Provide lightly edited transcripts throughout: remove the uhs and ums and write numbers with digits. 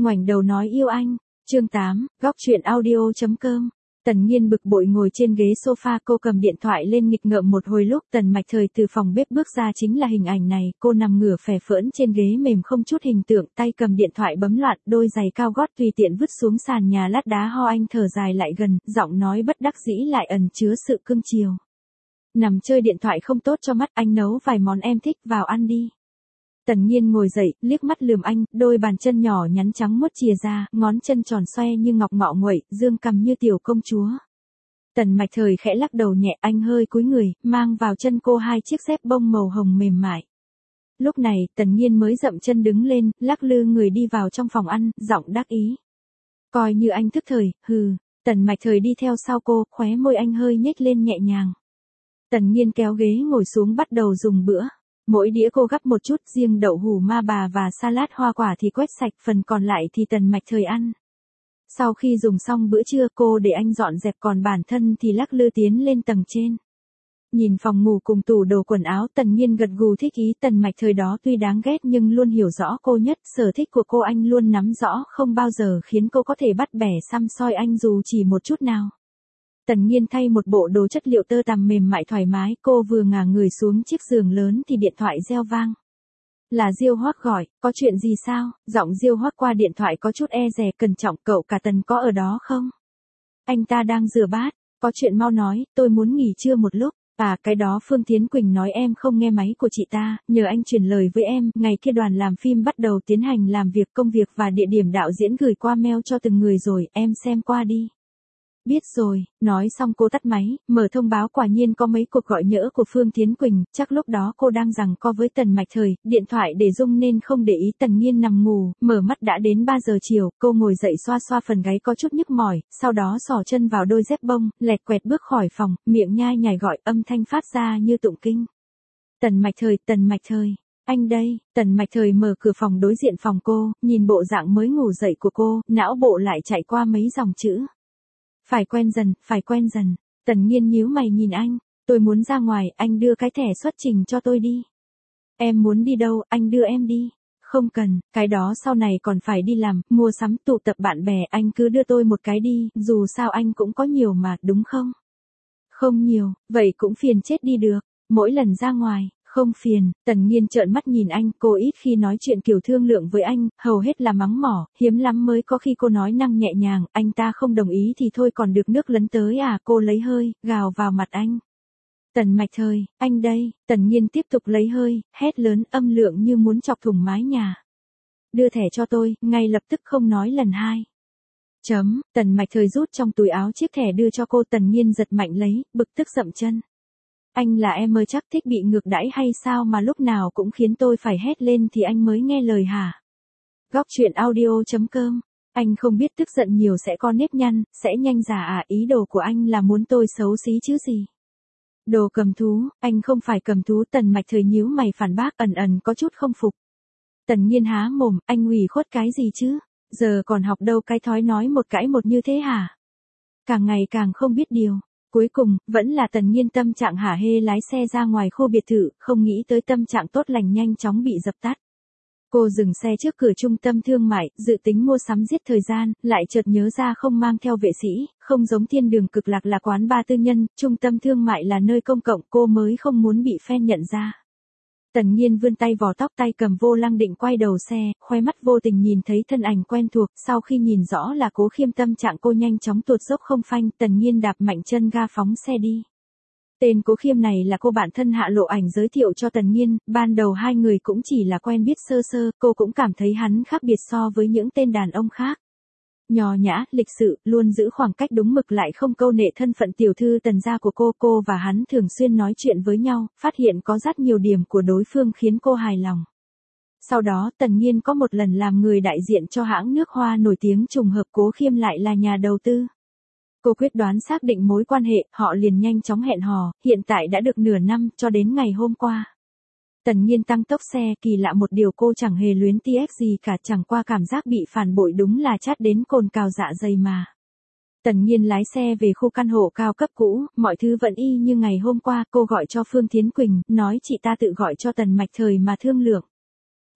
ngoảnh đầu nói yêu anh. Chương 8, góc truyện audio.com. Tần Nhiên bực bội ngồi trên ghế sofa, cô cầm điện thoại lên nghịch ngợm một hồi lúc Tần Mạch Thời từ phòng bếp bước ra chính là hình ảnh này, cô nằm ngửa phè phỡn trên ghế mềm không chút hình tượng, tay cầm điện thoại bấm loạn, đôi giày cao gót tùy tiện vứt xuống sàn nhà lát đá ho. Anh thở dài lại gần, giọng nói bất đắc dĩ lại ẩn chứa sự cưng chiều. Nằm chơi điện thoại không tốt cho mắt, anh nấu vài món em thích, vào ăn đi. Tần Nhiên ngồi dậy, liếc mắt lườm anh, đôi bàn chân nhỏ nhắn trắng muốt chìa ra, ngón chân tròn xoe như ngọc ngọ nguậy, dương cằm như tiểu công chúa. Tần Mạch Thời khẽ lắc đầu nhẹ, anh hơi cúi người, mang vào chân cô hai chiếc dép bông màu hồng mềm mại. Lúc này, Tần Nhiên mới dậm chân đứng lên, lắc lư người đi vào trong phòng ăn, giọng đắc ý. Coi như anh thức thời, hừ. Tần Mạch Thời đi theo sau cô, khóe môi anh hơi nhếch lên nhẹ nhàng. Tần Nhiên kéo ghế ngồi xuống bắt đầu dùng bữa. Mỗi đĩa cô gắp một chút, riêng đậu hủ ma bà và salad hoa quả thì quét sạch, phần còn lại thì Tần Mạch Thời ăn. Sau khi dùng xong bữa trưa, cô để anh dọn dẹp, còn bản thân thì lắc lư tiến lên tầng trên. Nhìn phòng ngủ cùng tủ đồ quần áo, Tần Nhiên gật gù thích ý. Tần Mạch Thời đó tuy đáng ghét nhưng luôn hiểu rõ cô nhất, sở thích của cô anh luôn nắm rõ, không bao giờ khiến cô có thể bắt bẻ săm soi anh dù chỉ một chút nào. Tần Nhiên thay một bộ đồ chất liệu tơ tằm mềm mại thoải mái, cô vừa ngả người xuống chiếc giường lớn thì điện thoại reo vang. Là Diêu Hoắc gọi, có chuyện gì sao? Giọng Diêu Hoắc qua điện thoại có chút e dè cẩn trọng, cậu cả Tần có ở đó không? Anh ta đang rửa bát, có chuyện mau nói, tôi muốn nghỉ trưa một lúc. À cái đó Phương Thiến Quỳnh nói em không nghe máy của chị ta, nhờ anh truyền lời với em, ngày kia đoàn làm phim bắt đầu tiến hành làm việc, công việc và địa điểm đạo diễn gửi qua mail cho từng người rồi, em xem qua đi. Biết rồi, nói xong cô tắt máy, mở thông báo quả nhiên có mấy cuộc gọi nhỡ của Phương Thiến Quỳnh, chắc lúc đó cô đang giằng co với Tần Mạch Thời, điện thoại để rung nên không để ý. Tần Nhiên nằm ngủ, mở mắt đã đến 3 giờ chiều, cô ngồi dậy xoa xoa phần gáy có chút nhức mỏi, sau đó xỏ chân vào đôi dép bông, lẹt quẹt bước khỏi phòng, miệng nhai nhải gọi, âm thanh phát ra như tụng kinh. Tần Mạch Thời, anh đây. Tần Mạch Thời mở cửa phòng đối diện phòng cô, nhìn bộ dạng mới ngủ dậy của cô, não bộ lại chạy qua mấy dòng chữ. Phải quen dần. Tần Nhiên nhíu mày nhìn anh, tôi muốn ra ngoài, anh đưa cái thẻ xuất trình cho tôi đi. Em muốn đi đâu, anh đưa em đi. Không cần, cái đó sau này còn phải đi làm, mua sắm, tụ tập bạn bè, anh cứ đưa tôi một cái đi, dù sao anh cũng có nhiều mà, đúng không? Không nhiều, vậy cũng phiền chết đi được, mỗi lần ra ngoài. Không phiền. Tần Nhiên trợn mắt nhìn anh, cô ít khi nói chuyện kiểu thương lượng với anh, hầu hết là mắng mỏ, hiếm lắm mới có khi cô nói năng nhẹ nhàng, anh ta không đồng ý thì thôi còn được nước lấn tới à, cô lấy hơi, gào vào mặt anh. Tần Mạch Thời, anh đây. Tần Nhiên tiếp tục lấy hơi, hét lớn, âm lượng như muốn chọc thủng mái nhà. Đưa thẻ cho tôi, ngay lập tức, không nói lần hai. Tần Mạch Thời rút trong túi áo chiếc thẻ đưa cho cô. Tần Nhiên giật mạnh lấy, bực tức dậm chân. Anh là em ơi, chắc thích bị ngược đãi hay sao mà lúc nào cũng khiến tôi phải hét lên thì anh mới nghe lời hả? Góc truyện audio.com. Anh không biết tức giận nhiều sẽ có nếp nhăn, sẽ nhanh già à, ý đồ của anh là muốn tôi xấu xí chứ gì? Đồ cầm thú, anh không phải cầm thú. Tần Mạch Thời nhíu mày phản bác, ẩn có chút không phục. Tần Nhiên há mồm, anh ủy khuất cái gì chứ? Giờ còn học đâu cái thói nói một cãi một như thế hả? Càng ngày càng không biết điều. Cuối cùng, vẫn là Tần Nhiên tâm trạng hả hê lái xe ra ngoài khu biệt thự, không nghĩ tới tâm trạng tốt lành nhanh chóng bị dập tắt. Cô dừng xe trước cửa trung tâm thương mại, dự tính mua sắm giết thời gian, lại chợt nhớ ra không mang theo vệ sĩ, không giống Thiên Đường Cực Lạc là quán bar tư nhân, trung tâm thương mại là nơi công cộng, cô mới không muốn bị fan nhận ra. Tần Nhiên vươn tay vò tóc, tay cầm vô lăng định quay đầu xe, khoe mắt vô tình nhìn thấy thân ảnh quen thuộc, sau khi nhìn rõ là Cố Khiêm tâm trạng cô nhanh chóng tuột dốc không phanh. Tần Nhiên đạp mạnh chân ga phóng xe đi. Tên Cố Khiêm này là cô bạn thân Hạ Lộ Ảnh giới thiệu cho Tần Nhiên, ban đầu hai người cũng chỉ là quen biết sơ sơ, cô cũng cảm thấy hắn khác biệt so với những tên đàn ông khác. Nho nhã, lịch sự, luôn giữ khoảng cách đúng mực lại không câu nệ thân phận tiểu thư Tần gia của cô và hắn thường xuyên nói chuyện với nhau, phát hiện có rất nhiều điểm của đối phương khiến cô hài lòng. Sau đó Tần Nhiên có một lần làm người đại diện cho hãng nước hoa nổi tiếng, trùng hợp Cố Khiêm lại là nhà đầu tư. Cô quyết đoán xác định mối quan hệ, họ liền nhanh chóng hẹn hò, hiện tại đã được nửa năm, cho đến ngày hôm qua. Tần Nhiên tăng tốc xe, kỳ lạ một điều cô chẳng hề luyến tiếc gì cả, chẳng qua cảm giác bị phản bội đúng là chát đến cồn cào dạ dày mà. Tần Nhiên lái xe về khu căn hộ cao cấp cũ, mọi thứ vẫn y như ngày hôm qua, cô gọi cho Phương Thiến Quỳnh, nói chị ta tự gọi cho Tần Mạch Thời mà thương lượng.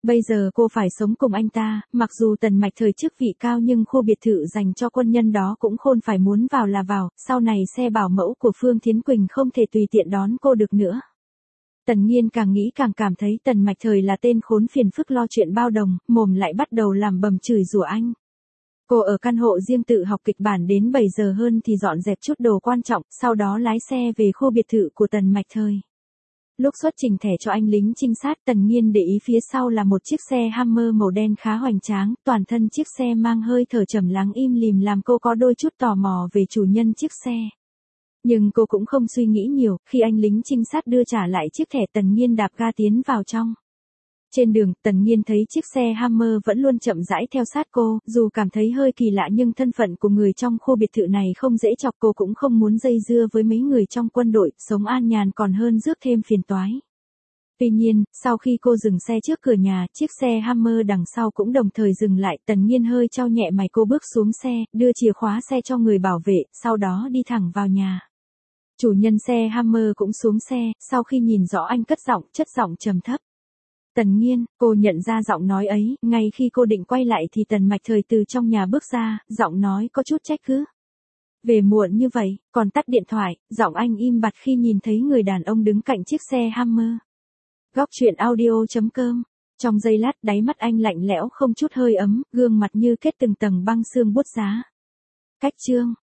Bây giờ cô phải sống cùng anh ta, mặc dù Tần Mạch Thời chức vị cao nhưng khu biệt thự dành cho quân nhân đó cũng khôn phải muốn vào là vào, sau này xe bảo mẫu của Phương Thiến Quỳnh không thể tùy tiện đón cô được nữa. Tần Nhiên càng nghĩ càng cảm thấy Tần Mạch Thời là tên khốn phiền phức lo chuyện bao đồng, mồm lại bắt đầu làm bầm chửi rủa anh. Cô ở căn hộ riêng tự học kịch bản đến 7 giờ hơn thì dọn dẹp chút đồ quan trọng, sau đó lái xe về khu biệt thự của Tần Mạch Thời. Lúc xuất trình thẻ cho anh lính trinh sát, Tần Nhiên để ý phía sau là một chiếc xe Hummer màu đen khá hoành tráng, toàn thân chiếc xe mang hơi thở trầm lắng im lìm làm cô có đôi chút tò mò về chủ nhân chiếc xe. Nhưng cô cũng không suy nghĩ nhiều, khi anh lính trinh sát đưa trả lại chiếc thẻ Tần Nhiên đạp ga tiến vào trong. Trên đường, Tần Nhiên thấy chiếc xe Hummer vẫn luôn chậm rãi theo sát cô, dù cảm thấy hơi kỳ lạ nhưng thân phận của người trong khu biệt thự này không dễ chọc, cô cũng không muốn dây dưa với mấy người trong quân đội, sống an nhàn còn hơn rước thêm phiền toái. Tuy nhiên, sau khi cô dừng xe trước cửa nhà, chiếc xe Hummer đằng sau cũng đồng thời dừng lại, Tần Nhiên hơi chau nhẹ mày, cô bước xuống xe, đưa chìa khóa xe cho người bảo vệ, sau đó đi thẳng vào nhà. Chủ nhân xe Hummer cũng xuống xe, sau khi nhìn rõ anh cất giọng, chất giọng trầm thấp. Tần Nhiên, cô nhận ra giọng nói ấy, ngay khi cô định quay lại thì Tần Mạch Thời từ trong nhà bước ra, giọng nói có chút trách cứ. Về muộn như vậy, còn tắt điện thoại, giọng anh im bặt khi nhìn thấy người đàn ông đứng cạnh chiếc xe Hummer. Góc truyện audio.com. Trong giây lát đáy mắt anh lạnh lẽo không chút hơi ấm, gương mặt như kết từng tầng băng xương buốt giá. Cách chương.